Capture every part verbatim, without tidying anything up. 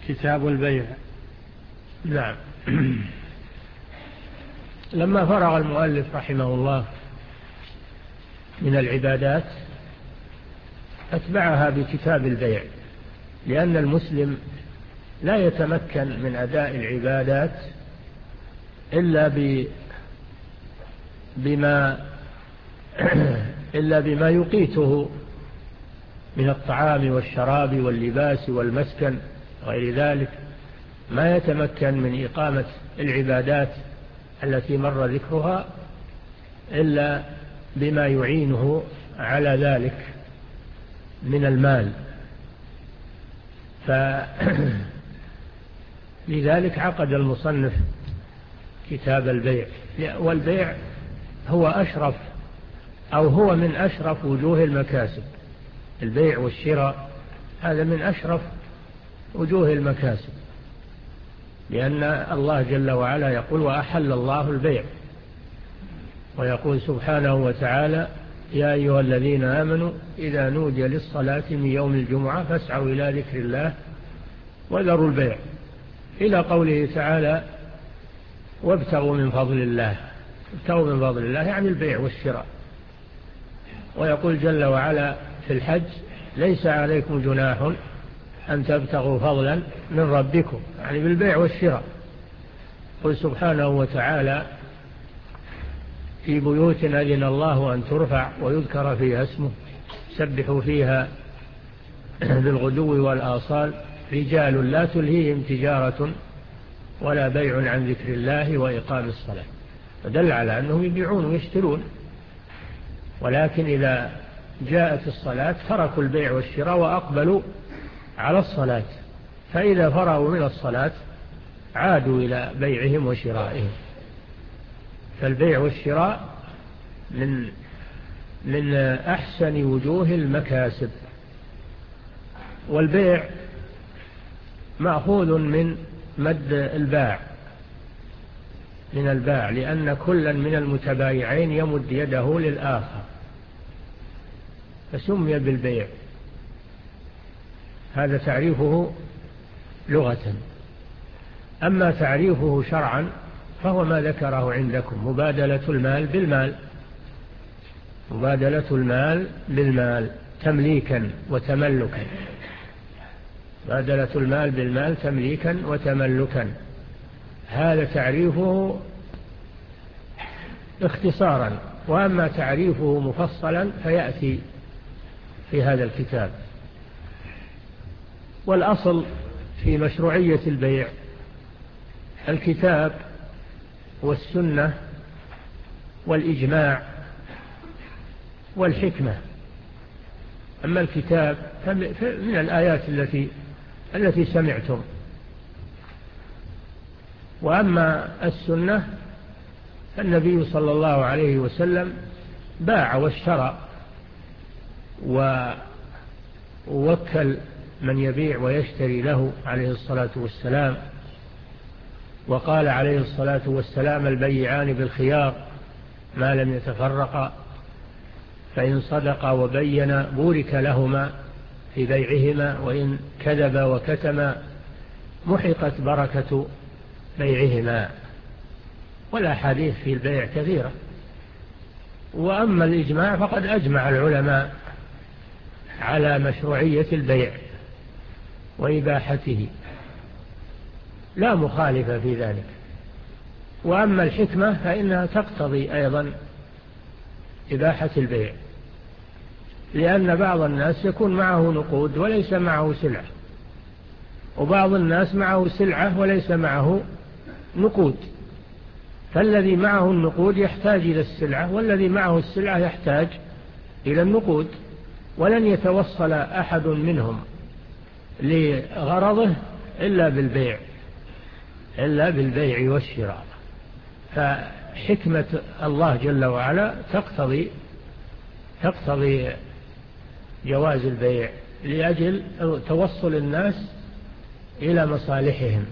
كتاب البيع. نعم. لما فرغ المؤلف رحمه الله من العبادات أتبعها بكتاب البيع، لأن المسلم لا يتمكن من أداء العبادات إلا بما إلا بما يقيته من الطعام والشراب واللباس والمسكن غير ذلك. ما يتمكن من إقامة العبادات التي مر ذكرها إلا بما يعينه على ذلك من المال. فلذلك عقد المصنف كتاب البيع، والبيع هو أشرف أو هو من أشرف وجوه المكاسب. البيع والشراء هذا من أشرف وجوه المكاسب، لأن الله جل وعلا يقول وأحل الله البيع، ويقول سبحانه وتعالى يا أيها الذين آمنوا إذا نودي للصلاة من يوم الجمعة فاسعوا إلى ذكر الله وذروا البيع، إلى قوله تعالى وابتغوا من فضل الله. ابتغوا من فضل الله يعني البيع والشراء. ويقول جل وعلا في الحج ليس عليكم جناح أن تبتغوا فضلا من ربكم، يعني بالبيع والشراء. قل سبحانه وتعالى في بيوت أذن الله أن ترفع ويذكر فيها اسمه سبحوا فيها بالغدو والآصال رجال لا تلهيهم تجارة ولا بيع عن ذكر الله وإقام الصلاة. فدل على أنهم يبيعون ويشترون، ولكن إذا جاءت الصلاة تركوا البيع والشراء وأقبلوا على الصلاة، فإذا فرغوا من الصلاة عادوا إلى بيعهم وشرائهم. فالبيع والشراء من من أحسن وجوه المكاسب. والبيع مأخوذ من مد الباع، من الباع، لأن كلا من المتبايعين يمد يده للآخر فسمي بالبيع. هذا تعريفه لغة. أما تعريفه شرعا فهو ما ذكره عندكم مبادلة المال بالمال، مبادلة المال بالمال تمليكا وتملكا. مبادلة المال بالمال تمليكا وتملكا، هذا تعريفه اختصارا. وأما تعريفه مفصلا فيأتي في هذا الكتاب. والأصل في مشروعية البيع الكتاب والسنة والإجماع والحكمة. أما الكتاب من الآيات التي التي سمعتم، وأما السنة فالنبي صلى الله عليه وسلم باع واشترى ووكل من يبيع ويشتري له عليه الصلاة والسلام. وقال عليه الصلاة والسلام البيعان بالخيار ما لم يتفرقا، فإن صدقا وبينا بورك لهما في بيعهما، وإن كذبا وكتما محقت بركة بيعهما. والأحاديث في البيع كثيرة. وأما الإجماع فقد أجمع العلماء على مشروعية البيع وإباحته، لا مخالف في ذلك. وأما الحكمة فإنها تقتضي أيضا إباحة البيع، لأن بعض الناس يكون معه نقود وليس معه سلعة، وبعض الناس معه سلعة وليس معه نقود، فالذي معه النقود يحتاج إلى السلعة، والذي معه السلعة يحتاج إلى النقود، ولن يتوصل أحد منهم لغرضه إلا بالبيع إلا بالبيع والشراء. فحكمة الله جل وعلا تقتضي تقتضي جواز البيع لأجل توصل الناس إلى مصالحهم.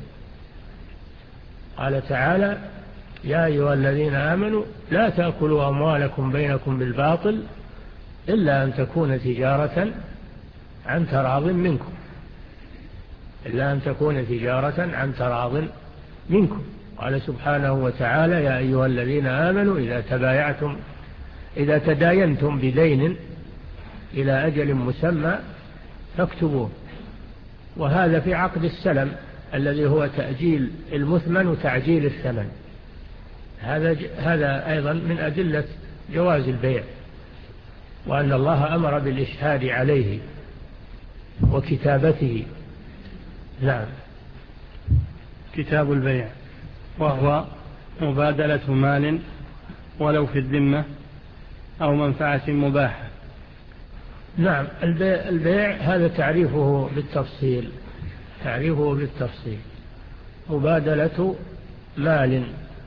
قال تعالى يا أيها الذين آمنوا لا تأكلوا أموالكم بينكم بالباطل إلا أن تكون تجارة عن تراض منكم. إلا أن تكون تجارة عن تراض منكم. قال سبحانه وتعالى: يا أيها الذين آمنوا إذا تبايعتم إذا تداينتم بدين إلى أجل مسمى فاكتبوه. وهذا في عقد السلم الذي هو تأجيل المثمن وتعجيل الثمن. هذا هذا أيضا من أدلة جواز البيع، وأن الله أمر بالإشهاد عليه وكتابته. نعم. كتاب البيع وهو مبادلة مال ولو في الذمة أو منفعة مباحة. نعم. البيع, البيع هذا تعريفه بالتفصيل تعريفه بالتفصيل مبادلة مال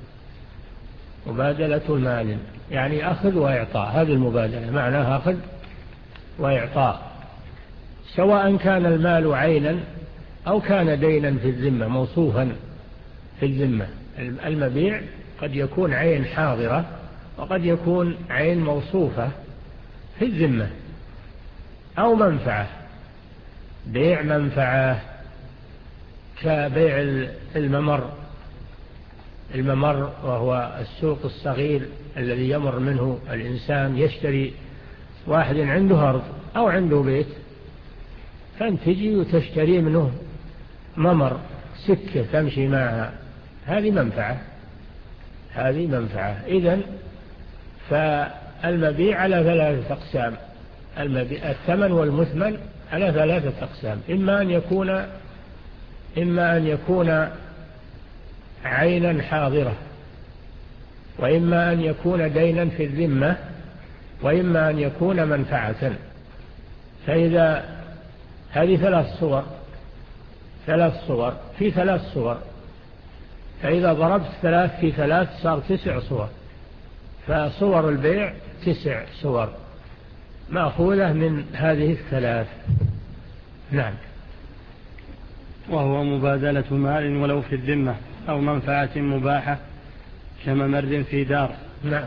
مبادلة مال يعني أخذ وإعطاء. هذه المبادلة معناها أخذ وإعطاء، سواء كان المال عينا أو كان دينا في الذمة موصوفا في الذمة. المبيع قد يكون عين حاضرة وقد يكون عين موصوفة في الذمة، أو منفعة، بيع منفعة كبيع الممر الممر وهو السوق الصغير الذي يمر منه الإنسان، يشتري واحد عنده أرض أو عنده بيت، فأنت تجي وتشتري منه ممر سكة تمشي معها، هذه منفعة هذه منفعة. إذن فالمبيع على ثلاثة أقسام. الثمن والمثمن على ثلاثة أقسام: إما أن يكون إما أن يكون عينا حاضرة، وإما أن يكون دينا في الذمة، وإما أن يكون منفعة. فإذا هذه ثلاث صور ثلاث صور في ثلاث صور فإذا ضربت ثلاث في ثلاث صار تسع صور. فصور البيع تسع صور مأخوذة من هذه الثلاث. نعم. وهو مبادلة مال ولو في الذمة أو منفعة مباحة كممر في دار. نعم.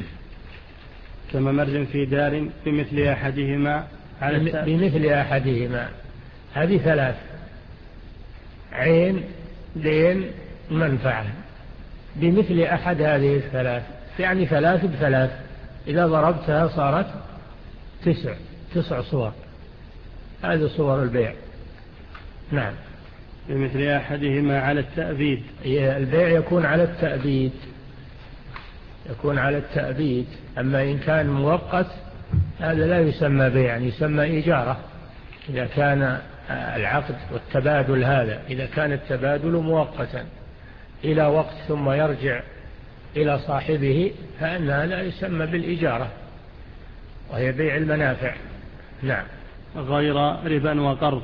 كممر في دار بمثل أحدهما على بمثل أحدهما. هذه ثلاث: عين، دين، منفعة. بمثل أحد هذه الثلاث يعني ثلاث بثلاث، إذا ضربتها صارت تسع تسع صور. هذه صور البيع. نعم. بمثل أحدهما على التأبيد. البيع يكون على التأبيد يكون على التأبيد أما إن كان مؤقت هذا لا يسمى بيع، يسمى إجارة. إذا كان العقد والتبادل هذا إذا كان التبادل مؤقتا إلى وقت ثم يرجع إلى صاحبه فإنها لا يسمى بالإجارة، وهي بيع المنافع. نعم. غير ربا وقرض.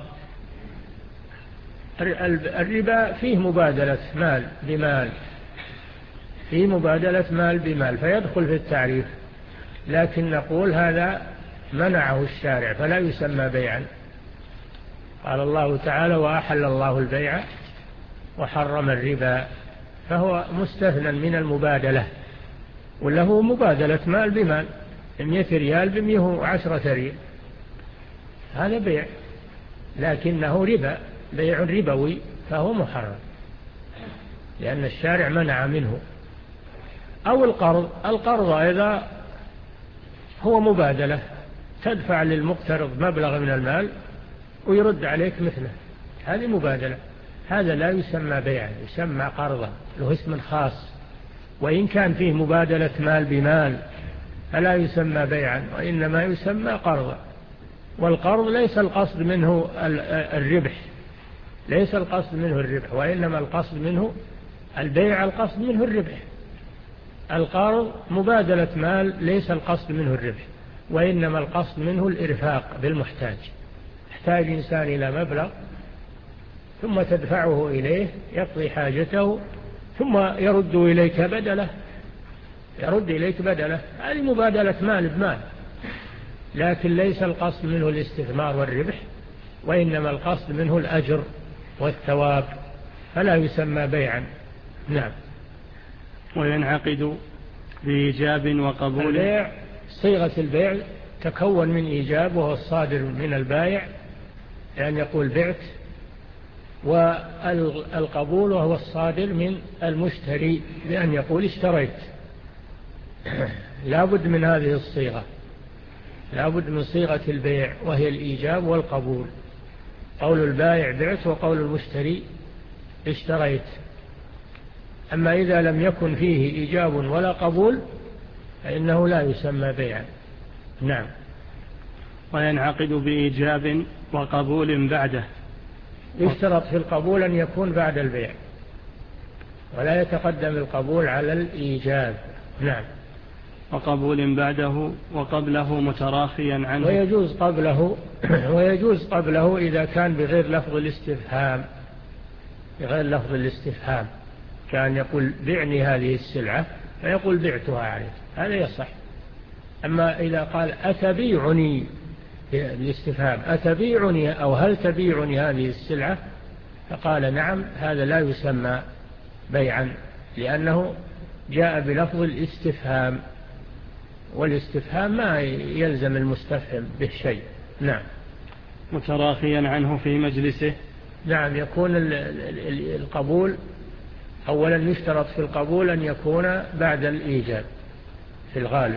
الربا فيه مبادلة مال بمال فيه مبادلة مال بمال فيدخل في التعريف، لكن نقول هذا منعه الشارع فلا يسمى بيعا. قال الله تعالى: وأحل الله البيع وحرم الربا، فهو مستثنى من المبادلة، وله مبادلة مال بمال، مئة ريال بمئة وعشرة ريال، هذا بيع لكنه ربا، بيع ربوي، فهو محرم لأن الشارع منع منه. أو القرض القرض إذا هو مبادلة، تدفع للمقترض مبلغ من المال ويرد عليك مثله، هذه مبادلة. هذا لا يسمى بيعا، يسمى قرضا، له اسم خاص. وإن كان فيه مبادلة مال بمال فلا يسمى بيعا، وإنما يسمى قرضا. والقرض ليس القصد منه الربح ليس القصد منه الربح وإنما القصد منه البيع، القصد منه الربح. القرض مبادلة مال ليس القصد منه الربح، وإنما القصد منه الإرفاق بالمحتاج. يحتاج إنسان إلى مبلغ ثم تدفعه إليه يقضي حاجته ثم يرد إليك بدله يرد إليك بدله هذه مبادلة مال بمال، لكن ليس القصد منه الاستثمار والربح، وإنما القصد منه الأجر والثواب، فلا يسمى بيعا. نعم. وينعقد بإيجاب وقبول. البيع صيغة البيع تكون من إيجاب وهو الصادر من البائع، لأن يقول بعت والقبول وهو الصادر من المشتري بأن يقول اشتريت. لا بد من هذه الصيغة، لا بد من صيغة البيع وهي الإيجاب والقبول. قول البائع بعت وقول المشتري اشتريت. أما إذا لم يكن فيه إيجاب ولا قبول فإنه لا يسمى بيعا. نعم. وينعقد بإيجاب وقبول بعده. يشترط في القبول أن يكون بعد البيع ولا يتقدم القبول على الإيجاب. نعم. وقبول بعده وقبله متراخيا عنه. ويجوز قبله ويجوز قبله إذا كان بغير لفظ الاستفهام، بغير لفظ الاستفهام، كان يقول بعني هذه السلعة فيقول بعتها عليك، هذا يصح. أما إذا قال أتبيعني بالاستفهام أتبيعني أو هل تبيعني هذه السلعة فقال نعم، هذا لا يسمى بيعا لأنه جاء بلفظ الاستفهام، والاستفهام ما يلزم المستفهم به شيء. نعم. متراخيا عنه في مجلسه. نعم. يكون القبول أولا يشترط في القبول أن يكون بعد الإيجاب في الغالب،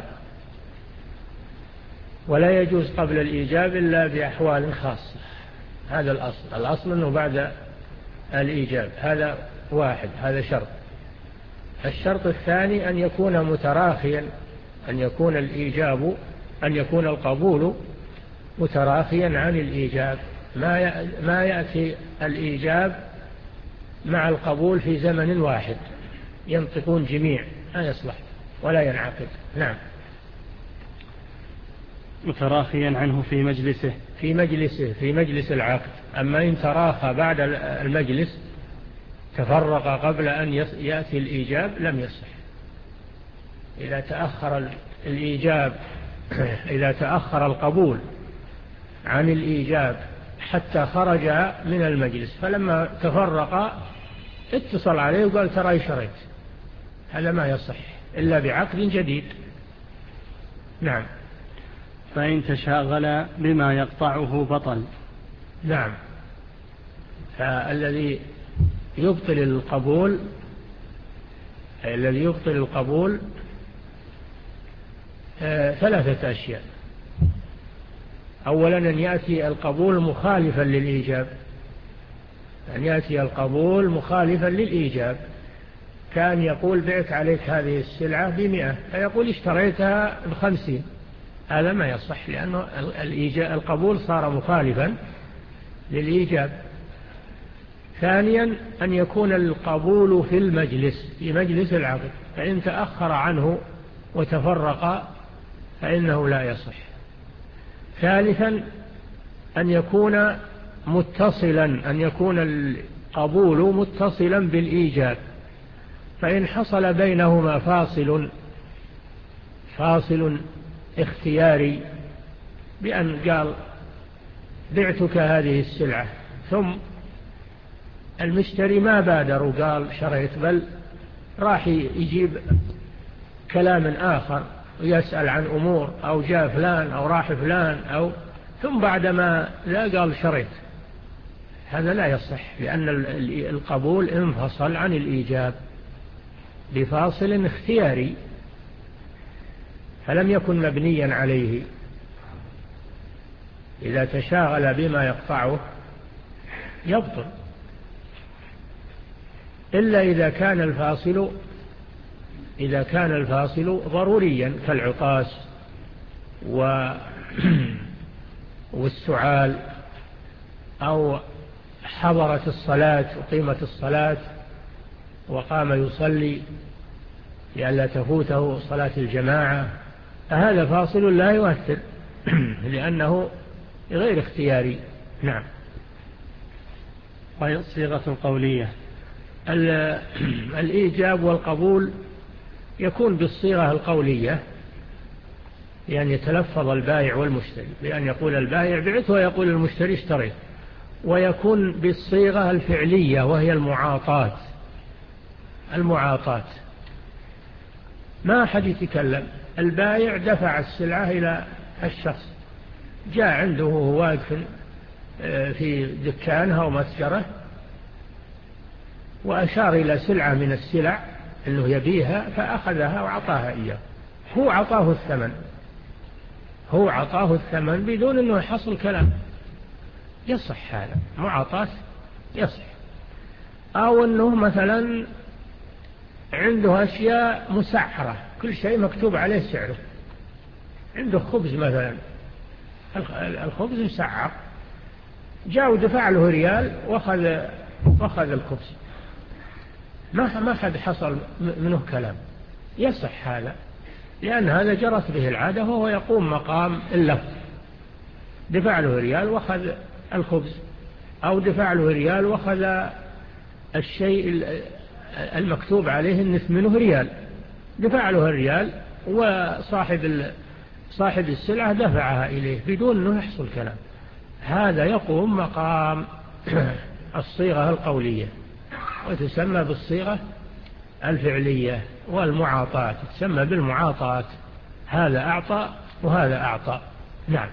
ولا يجوز قبل الإيجاب إلا بأحوال خاصة. هذا الأصل، الأصل أنه بعد الإيجاب، هذا واحد، هذا شرط. الشرط الثاني أن يكون متراخيا، أن يكون الإيجاب أن يكون القبول متراخيا عن الإيجاب، ما يأتي الإيجاب مع القبول في زمن واحد ينطقون جميع، لا يصلح ولا ينعقد. نعم. متراخيا عنه في مجلسه في مجلسه في مجلس العقد. أما إن تراخى بعد المجلس تفرق قبل أن يأتي الإيجاب لم يصح. إذا تأخر الإيجاب إذا تأخر القبول عن الإيجاب حتى خرج من المجلس، فلما تفرق اتصل عليه وقال ترى شريت، هذا ما يصح إلا بعقد جديد. نعم. فإن تشاغل بما يقطعه بطل. نعم. فالذي يبطل القبول الذي يبطل القبول آه ثلاثة أشياء. أولا أن يأتي القبول مخالفا للإيجاب، أن يأتي القبول مخالفا للإيجاب. كان يقول بعت عليك هذه السلعة بمئة فيقول اشتريتها بخمسين، هذا ما يصح لأنه القبول صار مخالفا للإيجاب. ثانيا أن يكون القبول في المجلس في مجلس العقد، فإن تأخر عنه وتفرق فإنه لا يصح. ثالثا أن يكون متصلا أن يكون القبول متصلا بالإيجاب، فإن حصل بينهما فاصل فاصل اختياري بأن قال بعتك هذه السلعة ثم المشتري ما بادر وقال شريت، بل راح يجيب كلام آخر ويسأل عن أمور أو جاء فلان أو راح فلان أو ثم بعدما لا قال شريت، هذا لا يصح لأن القبول انفصل عن الإيجاب بفاصل اختياري فلم يكن مبنيا عليه. إذا تشاغل بما يقطعه يبطل، إلا إذا كان الفاصل إذا كان الفاصل ضروريا كالعطاس والسعال أو حضرت الصلاة وقيمة الصلاة وقام يصلي لئلا تفوته صلاة الجماعة، فهذا فاصل لا يؤثر لأنه غير اختياري. نعم. والصيغة القولية الإيجاب والقبول يكون بالصيغة القولية، يعني يتلفظ البائع والمشتري بأن يقول البائع بعت ويقول المشتري اشتريت، ويكون بالصيغة الفعلية وهي المعاطاة. المعاطاة ما أحد يتكلم، البائع دفع السلعة إلى الشخص، جاء عنده وهو واقف في دكانه أو متجره وأشار إلى سلعة من السلع أنه يبيها فأخذها وعطاها إياه، هو عطاه الثمن، هو عطاه الثمن بدون أنه يحصل كلام، يصح هذا معاطاة، يصح. أو أنه مثلا عنده أشياء مسعرة، كل شيء مكتوب عليه سعره، عنده خبز مثلا، الخبز مسعر، جاء ودفع له ريال وأخذ وأخذ الخبز، ما ما حد حصل منه كلام، يصح هذا، لأن هذا جرت به العادة وهو يقوم مقام اللفظ، دفع له ريال وأخذ الخبز، أو دفع له ريال وأخذ الشيء المكتوب عليه النصف منه ريال، دفع له الريال وصاحب صاحب السلعة دفعها إليه بدون أنه يحصل كلام، هذا يقوم مقام الصيغة القولية وتسمى بالصيغة الفعلية، والمعاطاة تسمى بالمعاطاة، هذا أعطى وهذا أعطى. نعم.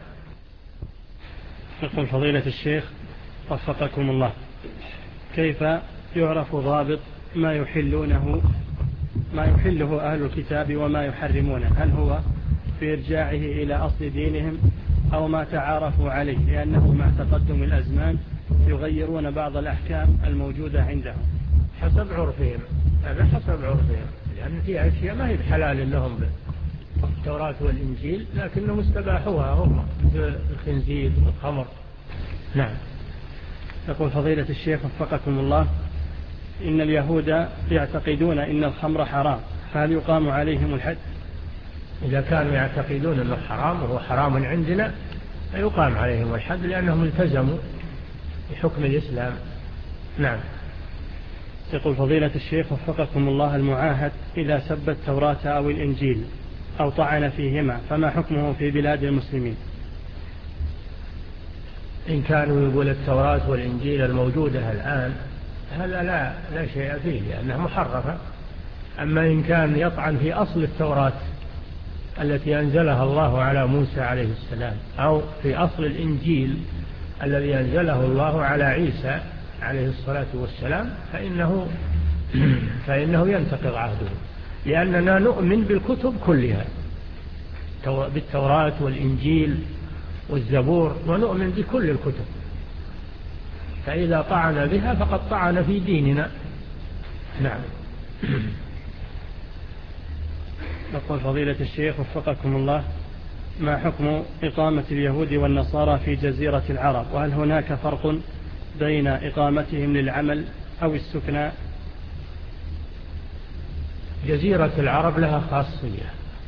يقول فضيلة الشيخ وفقكم الله، كيف يعرف ضابط ما يحلونه ما يحله أهل الكتاب وما يحرمونه؟ هل هو في إرجاعه إلى أصل دينهم أو ما تعارفوا عليه، لأنه مع تقدم الأزمان يغيرون بعض الأحكام الموجودة عندهم؟ حسب عرفهم، هذا حسب عرفهم، لأن في أشياء ما هي بحلال لهم بالتوراة والإنجيل لكنهم استباحوها هم، مثل الخنزير والخمر. نعم. يقول فضيلة الشيخ وفقكم الله، إن اليهود يعتقدون إن الخمر حرام، فهل يقام عليهم الحد؟ إذا كانوا يعتقدون أنه حرام وهو حرام عندنا فيقام عليهم الحد، لأنهم التزموا بحكم الإسلام. نعم. يقول فضيلة الشيخ وفقكم الله، المعاهد إذا سب التوراة أو الإنجيل أو طعن فيهما فما حكمه في بلاد المسلمين؟ إن كانوا يقول التوراة والإنجيل الموجودة الآن هذا لا لا شيء فيه لأنها محرفة، أما إن كان يطعن في أصل التوراة التي أنزلها الله على موسى عليه السلام أو في أصل الإنجيل الذي أنزله الله على عيسى عليه الصلاة والسلام فإنه, فإنه ينتقض عهده، لأننا نؤمن بالكتب كلها، بالتوراة والإنجيل والزبور، ونؤمن بكل الكتب، فإذا طعن بها فقد طعن في ديننا. نعم. يقول فضيلة الشيخ وفقكم الله، ما حكم إقامة اليهود والنصارى في جزيرة العرب، وهل هناك فرق بين إقامتهم للعمل أو السكنى؟ جزيرة العرب لها خاصية،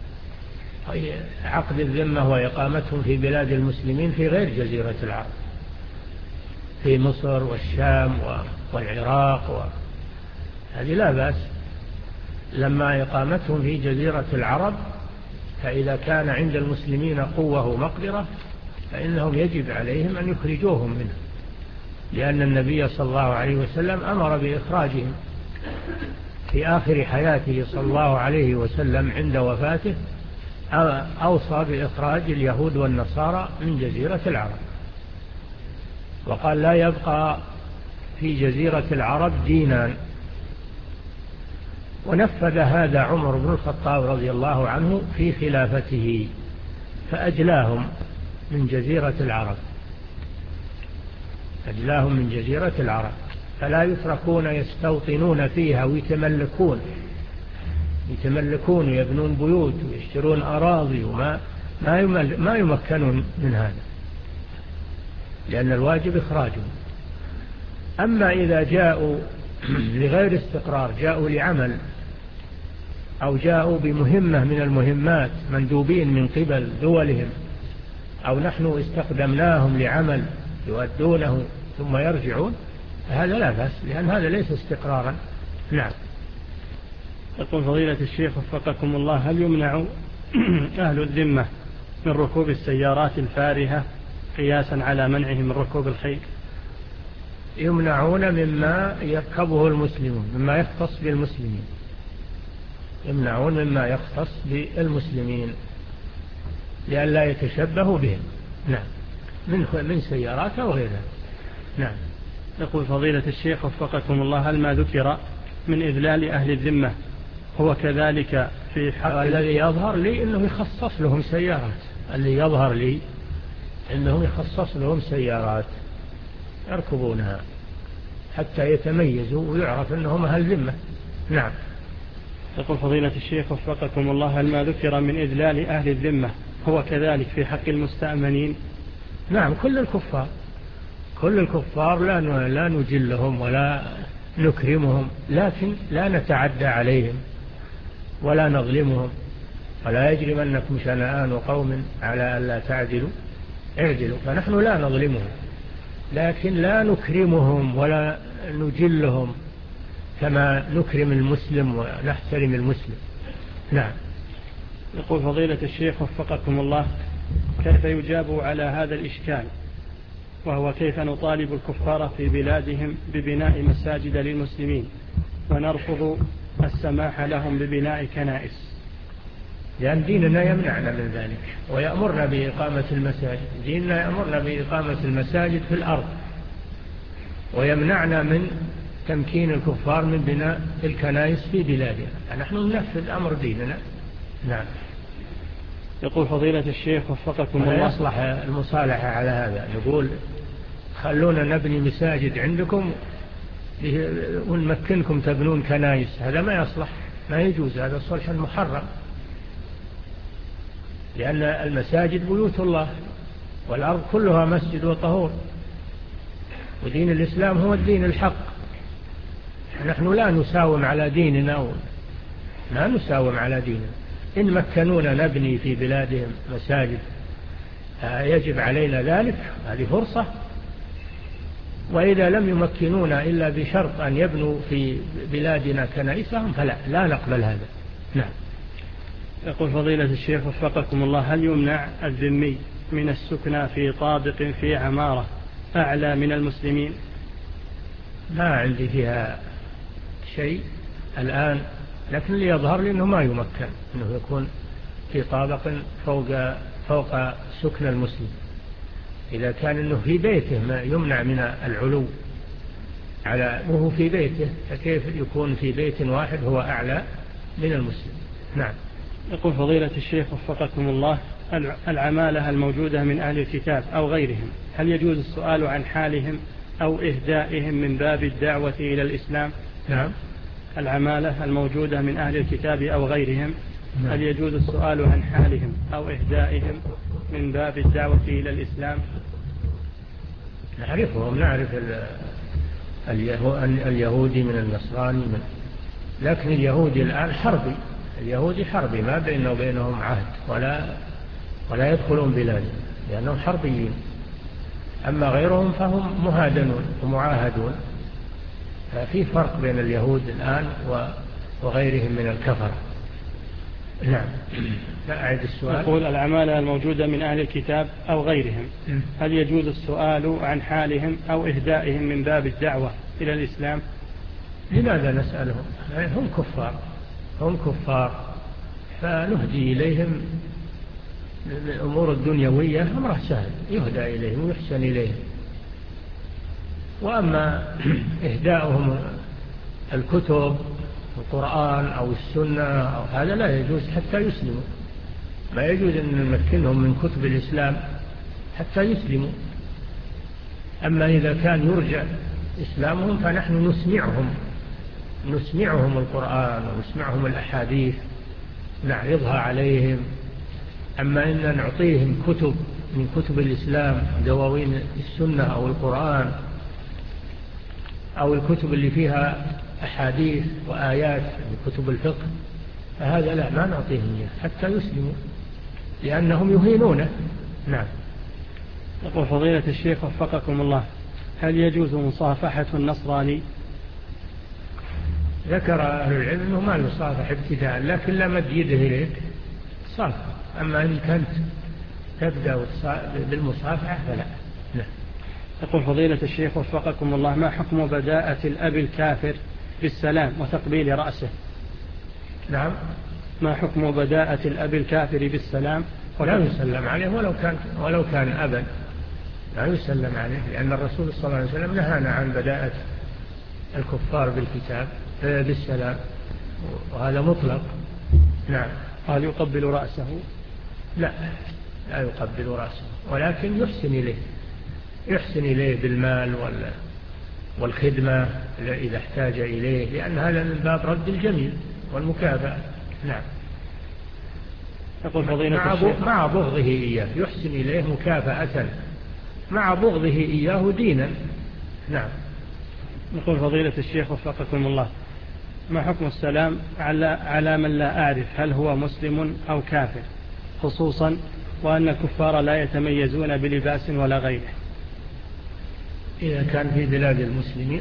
عقد الذمة وإقامتهم في بلاد المسلمين في غير جزيرة العرب، في مصر والشام والعراق، هذه لا بأس. لما إقامتهم في جزيرة العرب فإذا كان عند المسلمين قوة ومقدرة فإنهم يجب عليهم أن يخرجوهم منه، لأن النبي صلى الله عليه وسلم أمر بإخراجهم في آخر حياته صلى الله عليه وسلم عند وفاته، أوصى بإخراج اليهود والنصارى من جزيرة العرب، وقال لا يبقى في جزيرة العرب دينان، ونفذ هذا عمر بن الخطاب رضي الله عنه في خلافته فأجلاهم من جزيرة العرب، أجلاهم من جزيرة العرب، فلا يتركون يستوطنون فيها ويتملكون يتملكون ويبنون بيوت ويشترون أراضي وما ما ما يمكنون من هذا، لأن الواجب إخراجهم. أما إذا جاءوا لغير استقرار، جاءوا لعمل أو جاءوا بمهمة من المهمات مندوبين من قبل دولهم، أو نحن استخدمناهم لعمل يؤدونه ثم يرجعون، هذا لا بأس، لأن هذا ليس استقرارا. نعم. يقول فضيلة الشيخ وفقكم الله، هل يمنع أهل الذمة من ركوب السيارات الفارهة قياسا على منعهم من ركوب الخيل؟ يمنعون مما يركبه المسلمون، مما يختص بالمسلمين، يمنعون مما يختص بالمسلمين لئلا يتشبهوا بهم. نعم. من من سيارات أو غيرها. نعم. يقول فضيلة الشيخ وفقكم الله، هل ما ذكر من إذلال أهل الذمة هو كذلك في حق؟ الذي يظهر لي أنه يخصص لهم سيارات، الذي يظهر لي أنه يخصص لهم سيارات يركبونها حتى يتميزوا ويعرف أنهم أهل ذمة. نعم. يقول فضيلة الشيخ وفقكم الله، هل ما ذكر من إذلال أهل الذمة هو كذلك في حق المستأمنين؟ نعم، كل الكفار كل الكفار لا لا نجلهم ولا نكرمهم، لكن لا نتعدى عليهم ولا نظلمهم. ولا يجرمنكم شنآن قوم على ألا تعدلوا اعدلوا، فنحن لا نظلمهم لكن لا نكرمهم ولا نجلهم كما نكرم المسلم ونحترم المسلم. نعم. يقول فضيلة الشيخ وفقكم الله، كيف يجاب على هذا الإشكال، وهو كيف نطالب الكفار في بلادهم ببناء مساجد للمسلمين ونرفض السماح لهم ببناء كنائس؟ لأن ديننا يمنعنا من ذلك ويأمرنا بإقامة المساجد. ديننا يأمرنا بإقامة المساجد في الأرض ويمنعنا من تمكين الكفار من بناء الكنائس في بلادنا. نحن ننفذ أمر ديننا. نعم. يقول فضيلة الشيخ وفقكم الله، يصلح المصالحة على هذا، نقول خلونا نبني مساجد عندكم ونمكنكم تبنون كنائس، هذا ما يصلح، ما يجوز، هذا الصلح المحرم، لأن المساجد بيوت الله والأرض كلها مسجد وطهور، ودين الإسلام هو الدين الحق. نحن لا نساوم على ديننا، لا نساوم على ديننا. إن مكنونا نبني في بلادهم مساجد يجب علينا ذلك، هذه فرصة. وإذا لم يمكنونا إلا بشرط أن يبنوا في بلادنا كنائسهم فلا لا نقبل هذا. نعم. يقول فضيلة الشيخ وفقكم الله، هل يمنع الذمي من السكنى في طابق في عمارة أعلى من المسلمين؟ ما عندي فيها شيء الآن، لكن اللي يظهر لي أنه ما يمكن أنه يكون في طابق فوق فوق سكن المسلم. إذا كان أنه في بيته ما يمنع من العلو على وهو في بيته، فكيف يكون في بيت واحد هو أعلى من المسلم؟ نعم. يقول فضيلة الشيخ وفقكم الله، العمالة الموجودة من أهل الكتاب أو غيرهم، هل يجوز السؤال عن حالهم أو إهدائهم من باب الدعوة إلى الإسلام؟ نعم. العمالة الموجودة من أهل الكتاب أو غيرهم، نعم. هل يجوز السؤال عن حالهم أو إهدائهم من باب الدعوة إلى الإسلام؟ نعرفهم، نعرف اليهودي من النصراني من، لكن اليهودي الآن حربي، اليهودي حربي ما بينه وبينهم عهد ولا ولا يدخلون بلاده لأنهم حربيين. أما غيرهم فهم مهادنون ومعاهدون. ففي فرق بين اليهود الآن وغيرهم من الكفر. نعم. لا أعيد السؤال. يقول العمالة الموجودة من أهل الكتاب أو غيرهم، هل يجوز السؤال عن حالهم أو إهدائهم من باب الدعوة إلى الإسلام؟ لماذا نسألهم؟ هم كفار، هم كفار، فنهدي إليهم الأمور الدنيوية أمره سهل، يهدى إليهم ويحسن إليهم. وأما إهداؤهم الكتب القرآن أو السنة أو هذا لا يجوز حتى يسلموا، ما يجوز أن نمكنهم من كتب الإسلام حتى يسلموا. أما إذا كان يرجع إسلامهم فنحن نسمعهم نسمعهم القرآن ونسمعهم الأحاديث نعرضها عليهم. أما إن نعطيهم كتب من كتب الإسلام، دواوين السنة أو القرآن أو الكتب اللي فيها أحاديث وآيات من كتب الفقه، فهذا لا، ما نعطيهم إياه حتى يسلموا لأنهم يهينونه. نعم. يقول فضيلة الشيخ وفقكم الله، هل يجوز مصافحة النصراني؟ ذكر أهل العلم أنه ما يصافح ابتداء، لكن لا مد يده إليك صافح. أما إن كنت تبدأ بالمصافحة فلا. نعم. يقول فضيلة الشيخ وفقكم الله، ما حكم بداءة الأب الكافر بالسلام وتقبيل رأسه؟ نعم. ما حكم بداءة الأب الكافر بالسلام؟ لا يسلم عليه ولو كان ولو كان أبا، لا يسلم عليه، لأن الرسول صلى الله عليه وسلم نهانا عن بداءة الكفار بالكتاب بالسلام، وهذا مطلق. نعم. هل يقبل رأسه؟ لا، لا يقبل رأسه، ولكن يحسن إليه يحسن إليه بالمال والخدمة إذا احتاج إليه، لأن هذا من باب رد الجميل والمكافأة. نعم. يقول فضيلة مع, الشيخ مع بغضه إياه، يحسن إليه مكافأة مع بغضه إياه دينا. نعم. يقول فضيلة الشيخ وفقكم الله، ما حكم السلام على على من لا أعرف هل هو مسلم أو كافر، خصوصا وأن الكفار لا يتميزون بلباس ولا غيره؟ إذا كان في بلاد المسلمين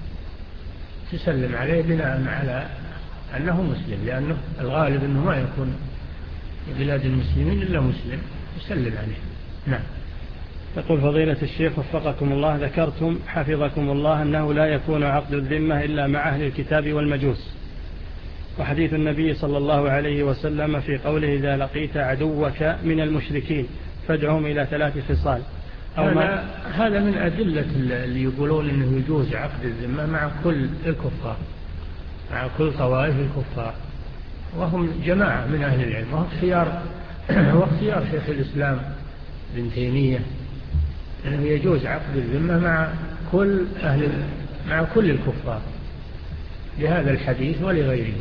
تسلم عليه بناء على أنه مسلم، لأنه الغالب أنه ما يكون في بلاد المسلمين إلا مسلم، تسلم عليه. نعم. يقول فضيلة الشيخ وفقكم الله، ذكرتم حفظكم الله أنه لا يكون عقد الذمة إلا مع أهل الكتاب والمجوس، وحديث النبي صلى الله عليه وسلم في قوله إذا لقيت عدوك من المشركين فادعهم إلى ثلاث خصال. أو هذا, هذا من أدلة اللي يقولون أنه يجوز عقد الذمة مع كل الكفار، مع كل طوائف الكفار، وهم جماعة من أهل العلم، واختيار واختيار شيخ الإسلام ابن تيمية أنه يجوز عقد الذمة مع كل أهل مع كل الكفار لهذا الحديث ولغيره.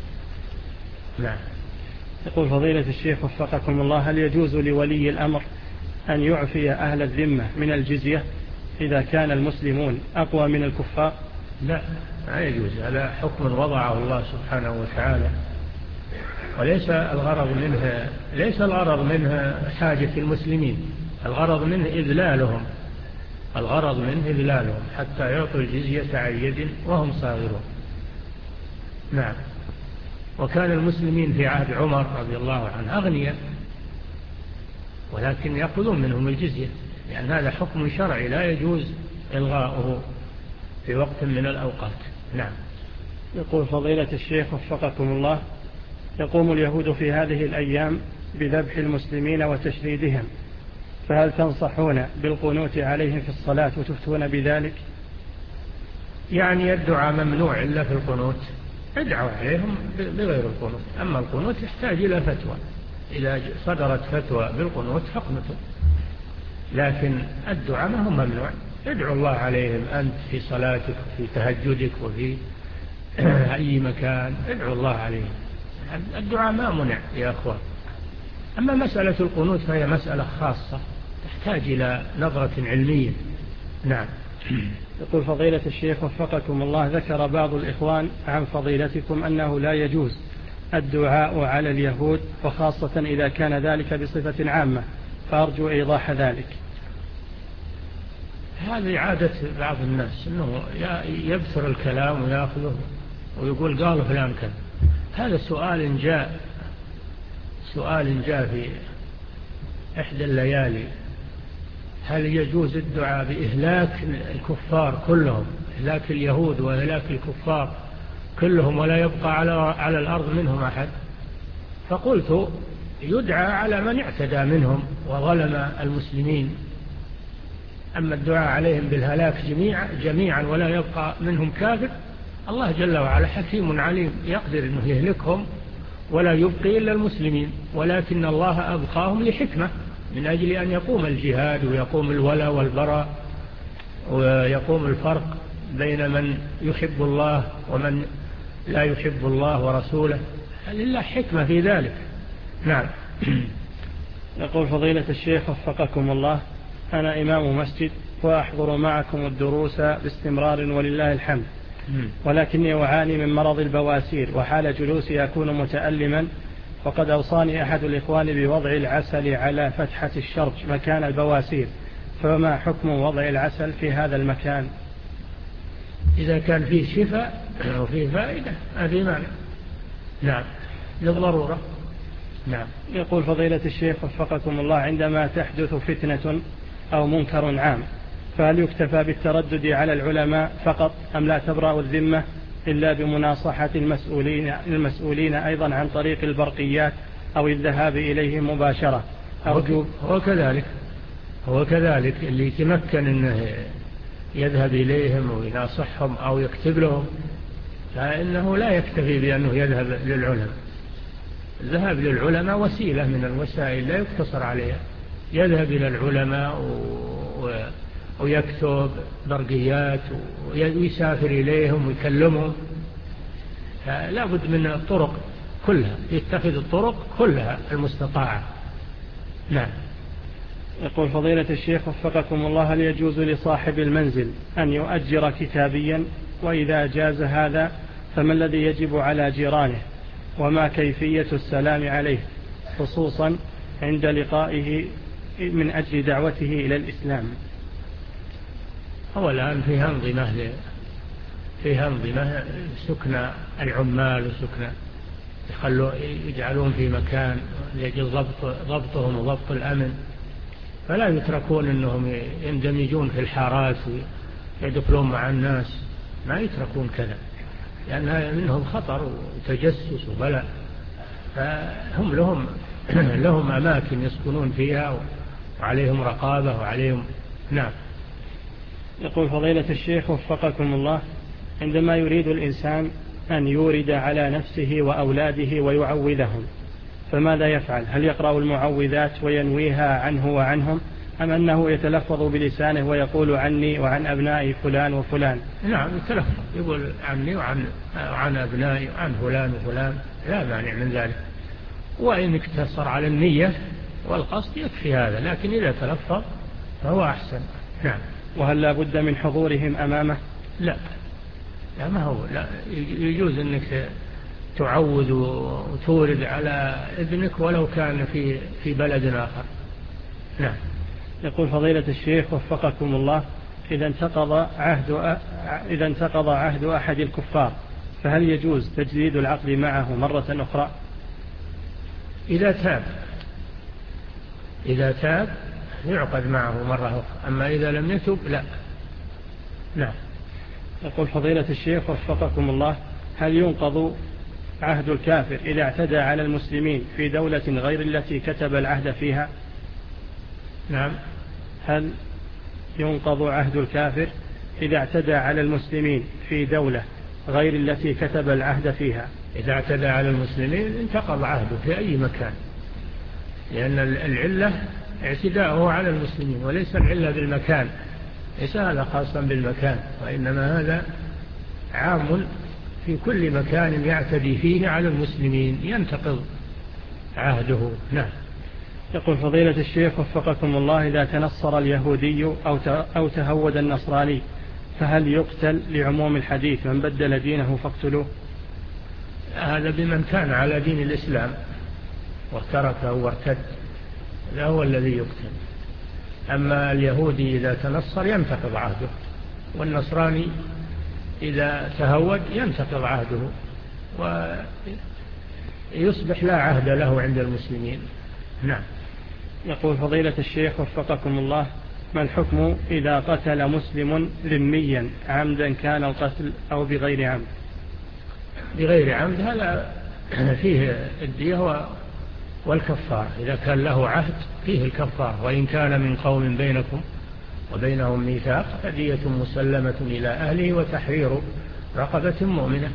نعم. يقول فضيلة الشيخ وفقكم الله، هل يجوز لولي الأمر أن يعفي أهل الذمة من الجزية إذا كان المسلمون أقوى من الكفار؟ لا، لا يجوز، هذا حكم وضعه الله سبحانه وتعالى، وليس الغرض منها ليس الغرض منها حاجة المسلمين، الغرض منه إذلالهم الغرض منه إذلالهم حتى يعطوا الجزية عن يد وهم صاغرون. نعم. وكان المسلمين في عهد عمر رضي الله عنه أغنياء، ولكن يأخذون منهم الجزية، لأن هذا حكم شرعي لا يجوز إلغاؤه في وقت من الأوقات. نعم. يقول فضيلة الشيخ وفقكم الله، يقوم اليهود في هذه الأيام بذبح المسلمين وتشريدهم، فهل تنصحون بالقنوت عليهم في الصلاة وتفتون بذلك؟ يعني الدعاء ممنوع إلا في القنوت، ادعوا عليهم بغير القنوت، أما القنوت يحتاج إلى فتوى، إذا صدرت فتوى بالقنوت فاقنطوا، لكن الدعاء ما هو ممنوع، ادعوا الله عليهم أنت في صلاتك في تهجدك وفي أي مكان، ادعوا الله عليهم، الدعاء ما منع يا أخوان. أما مسألة القنوت فهي مسألة خاصة تحتاج إلى نظرة علمية. نعم. يقول فضيلة الشيخ وفقكم الله، ذكر بعض الإخوان عن فضيلتكم أنه لا يجوز الدعاء على اليهود، وخاصة إذا كان ذلك بصفة عامة، فأرجو إيضاح ذلك. هذه عادة بعض الناس أنه يبثر الكلام ويأخذه ويقول قال فلان كذا. هذا سؤال جاء سؤال جاء في إحدى الليالي، هل يجوز الدعاء بإهلاك الكفار كلهم، إهلاك اليهود وإهلاك الكفار كلهم ولا يبقى على على الأرض منهم أحد؟ فقلت يدعى على من اعتدى منهم وظلم المسلمين، أما الدعاء عليهم بالهلاك جميعا جميعا ولا يبقى منهم كافر، الله جل وعلا حكيم عليم يقدر أنه يهلكهم ولا يبقي إلا المسلمين، ولكن الله أبقاهم لحكمة، من أجل أن يقوم الجهاد ويقوم الولاء والبراء ويقوم الفرق بين من يحب الله ومن لا يحب الله ورسوله، لله حكمة في ذلك. نعم. يقول فضيلة الشيخ وفقكم الله، أنا إمام مسجد وأحضر معكم الدروس باستمرار ولله الحمد، ولكني أعاني من مرض البواسير، وحال جلوسي أكون متألما، وقد أوصاني أحد الإخوان بوضع العسل على فتحة الشرج مكان البواسير، فما حكم وضع العسل في هذا المكان؟ إذا كان فيه شفاء وفيه فائدة هذه معنى. نعم، للضرورة. نعم. يقول فضيلة الشيخ وفقكم الله، عندما تحدث فتنة أو منكر عام، فهل يكتفى بالتردد على العلماء فقط أم لا تبرأ الذمة إلا بمناصحة المسؤولين, المسؤولين أيضا عن طريق البرقيات أو الذهاب إليهم مباشرة؟ أرجو هو كذلك هو كذلك اللي يتمكن أنه يذهب إليهم ويناصحهم أو يكتب لهم، فإنه لا يكتفي بأنه يذهب للعلماء. الذهاب للعلماء وسيلة من الوسائل لا يقتصر عليها، يذهب إلى العلماء ويكتب برقيات ويسافر إليهم ويكلمهم. لا بد من الطرق كلها، يتخذ الطرق كلها المستطاعة. نعم. يقول فضيلة الشيخ وفقكم الله، هل يجوز لصاحب المنزل أن يؤجر كتابيا؟ وإذا جاز هذا فما الذي يجب على جيرانه؟ وما كيفية السلام عليه خصوصا عند لقائه من أجل دعوته إلى الإسلام؟ هو الآن في أنظمة في أنظمة سكن العمال وسكن يخلوا يجعلون في مكان يجب ضبط ضبطهم وضبط الأمن، فلا يتركون أنهم يندمجون في الحارات ويدخلون مع الناس، ما يتركون كذا، لأن منهم خطر وتجسس وبلاء. فهم لهم لهم أماكن يسكنون فيها وعليهم رقابة وعليهم. نعم. يقول فضيلة الشيخ وفقكم الله، عندما يريد الإنسان أن يورد على نفسه وأولاده ويعوذهم فماذا يفعل؟ هل يقرأ المعوذات وينويها عنه وعنهم، أم أنه يتلفظ بلسانه ويقول عني وعن أبنائي فلان وفلان؟ نعم يتلفظ، يقول عني وعن عن أبنائي وعن فلان وفلان، لا مانع من ذلك. وإن اقتصر على النية والقصد يكفي هذا، لكن إذا تلفظ فهو أحسن. نعم. وهل لا بد من حضورهم أمامه؟ لا لا ما هو لا يجوز أنك تعوذ وتورد على ابنك ولو كان في في بلد آخر. نعم. يقول فضيلة الشيخ وفقكم الله، إذا انتقض عهد إذا انتقض عهد أحد الكفار فهل يجوز تجديد العقد معه مرة أخرى؟ إذا تاب إذا تاب يعقد معه مرة أخرى، أما إذا لم يتب لا. نعم. يقول فضيلة الشيخ وفقكم الله، هل ينقض عهد الكافر إذا اعتدى على المسلمين في دولة غير التي كتب العهد فيها؟ نعم. هل ينقض عهد الكافر إذا اعتدى على المسلمين في دولة غير التي كتب العهد فيها؟ إذا اعتدى على المسلمين انتقض عهده في أي مكان، لأن العلة اعتداؤه على المسلمين وليس العلة بالمكان، ليس هذا خاصا بالمكان، وإنما هذا عام في كل مكان يعتدي فيه على المسلمين ينتقض عهده. نعم. يقول فضيلة الشيخ وفقكم الله، إذا تنصر اليهودي أو تهود النصراني فهل يقتل لعموم الحديث من بدل دينه فاقتلوه؟ هذا بمن كان على دين الإسلام وتركه وارتد، هذا هو الذي يقتل. أما اليهودي إذا تنصر ينتقض عهده، والنصراني إذا تهود ينتقض عهده ويصبح لا عهد له عند المسلمين. نعم. يقول فضيلة الشيخ وفقكم الله، ما الحكم إذا قتل مسلم ذميا عمدا كان القتل أو بغير عمد؟ بغير عمد هذا فيه الدية والكفار، إذا كان له عهد فيه الكفار، وإن كان من قوم بينكم وبينهم ميثاق فدية مسلمة إلى أهله وتحرير رقبة مؤمنة.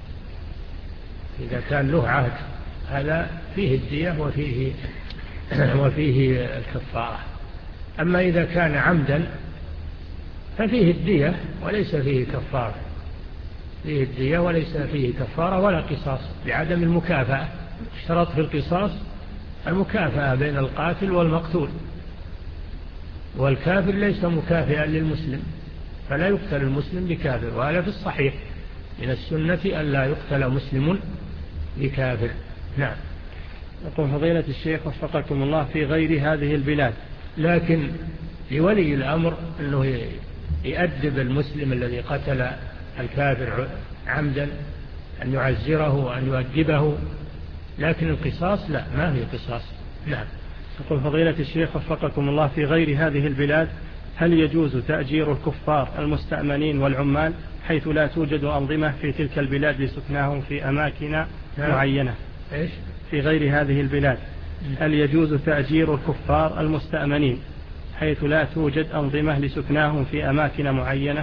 إذا كان له عهد هذا فيه الدية وفيه وفيه الكفارة. أما إذا كان عمدا ففيه الدية وليس فيه كفارة، فيه الدية وليس فيه كفارة ولا قصاص لعدم المكافأة. اشترط في القصاص المكافأة بين القاتل والمقتول، والكافر ليس مكافئا للمسلم، فلا يقتل المسلم بكافر، وهذا في الصحيح من السنة أن لا يقتل مسلم بكافر. نعم. يقول فضيلة الشيخ وفقكم الله، في غير هذه البلاد لكن لولي الأمر أنه يؤدب المسلم الذي قتل الكافر عمدا، أن يعزره وأن يؤدبه، لكن القصاص لا، ما هي قصاص. نعم. يقول فضيلة الشيخ وفقكم الله، في غير هذه البلاد هل يجوز تأجير الكفار المستأمنين والعمال حيث لا توجد أنظمة في تلك البلاد لسكناهم في أماكن نعم. معينة؟ إيش؟ في غير هذه البلاد هل يجوز تأجير الكفار المستأمنين حيث لا توجد أنظمة لسكناهم في أماكن معينة؟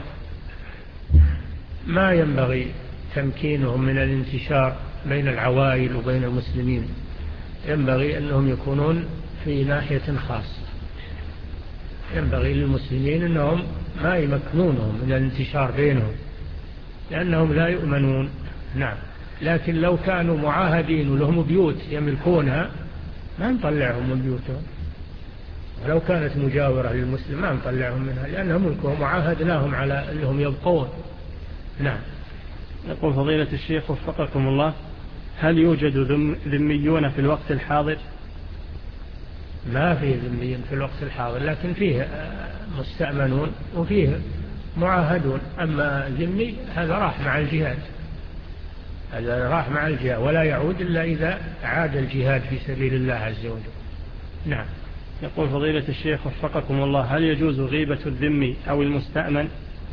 ما ينبغي تمكينهم من الانتشار بين العوائل وبين المسلمين، ينبغي أنهم يكونون في ناحية خاصة. ينبغي للمسلمين أنهم ما يمكنونهم من الانتشار بينهم لأنهم لا يؤمنون. نعم. لكن لو كانوا معاهدين ولهم بيوت يملكونها ما نطلعهم من بيوتهم، ولو كانت مجاورة للمسلم ما نطلعهم منها لأنهم ملكهم وعاهدناهم على أنهم يبقون. نعم. يقول فضيلة الشيخ وفقكم الله: هل يوجد ذميون في الوقت الحاضر؟ ما فيه ذميين في الوقت الحاضر، لكن فيه مستأمنون وفيه معاهدون. أما ذمي هذا راح مع الجهاد، هذا راح مع الجهاد ولا يعود إلا إذا عاد الجهاد في سبيل الله عز وجل. نعم. يقول فضيلة الشيخ وفقكم الله: هل يجوز غيبة الذمي أو المستأمن؟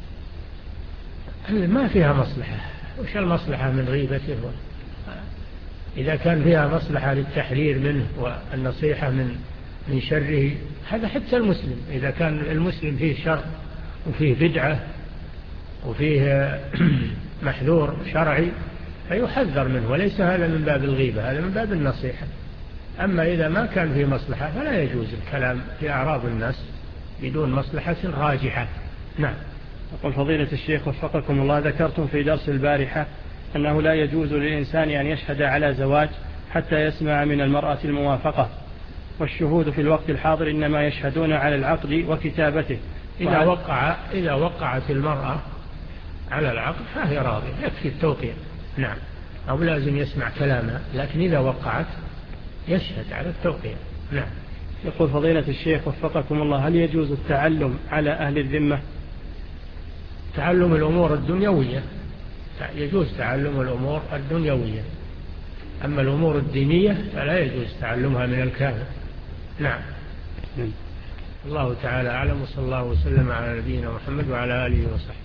ما فيها مصلحة. وش المصلحة من غيبته؟ إذا كان فيها مصلحة للتحذير منه والنصيحة من من شره، هذا حتى المسلم إذا كان المسلم فيه شر وفيه بدعة وفيه محذور شرعي فيحذر منه، وليس هذا من باب الغيبة، هذا من باب النصيحة. أما إذا ما كان فيه مصلحة فلا يجوز الكلام في أعراض الناس بدون مصلحة راجحة. نعم. يقول فضيلة الشيخ وفقكم الله: ذكرتم في درس البارحة أنه لا يجوز للإنسان أن يشهد على زواج حتى يسمع من المرأة الموافقة، والشهود في الوقت الحاضر إنما يشهدون على العقد وكتابته. إذا وقع إذا وقعت المرأة على العقد فهي راضية، يكفي التوقيع. نعم. أو لازم يسمع كلامها، لكن إذا وقعت يشهد على التوقيع. نعم. يقول فضيلة الشيخ وفقكم الله: هل يجوز التعلم على أهل الذمة؟ تعلم الأمور الدنيوية يجوز، تعلم الأمور الدنيوية، أما الأمور الدينية فلا يجوز تعلمها من الكافر. نعم. الله تعالى أعلم، وصلى الله وسلم على نبينا محمد وعلى آله وصحبه.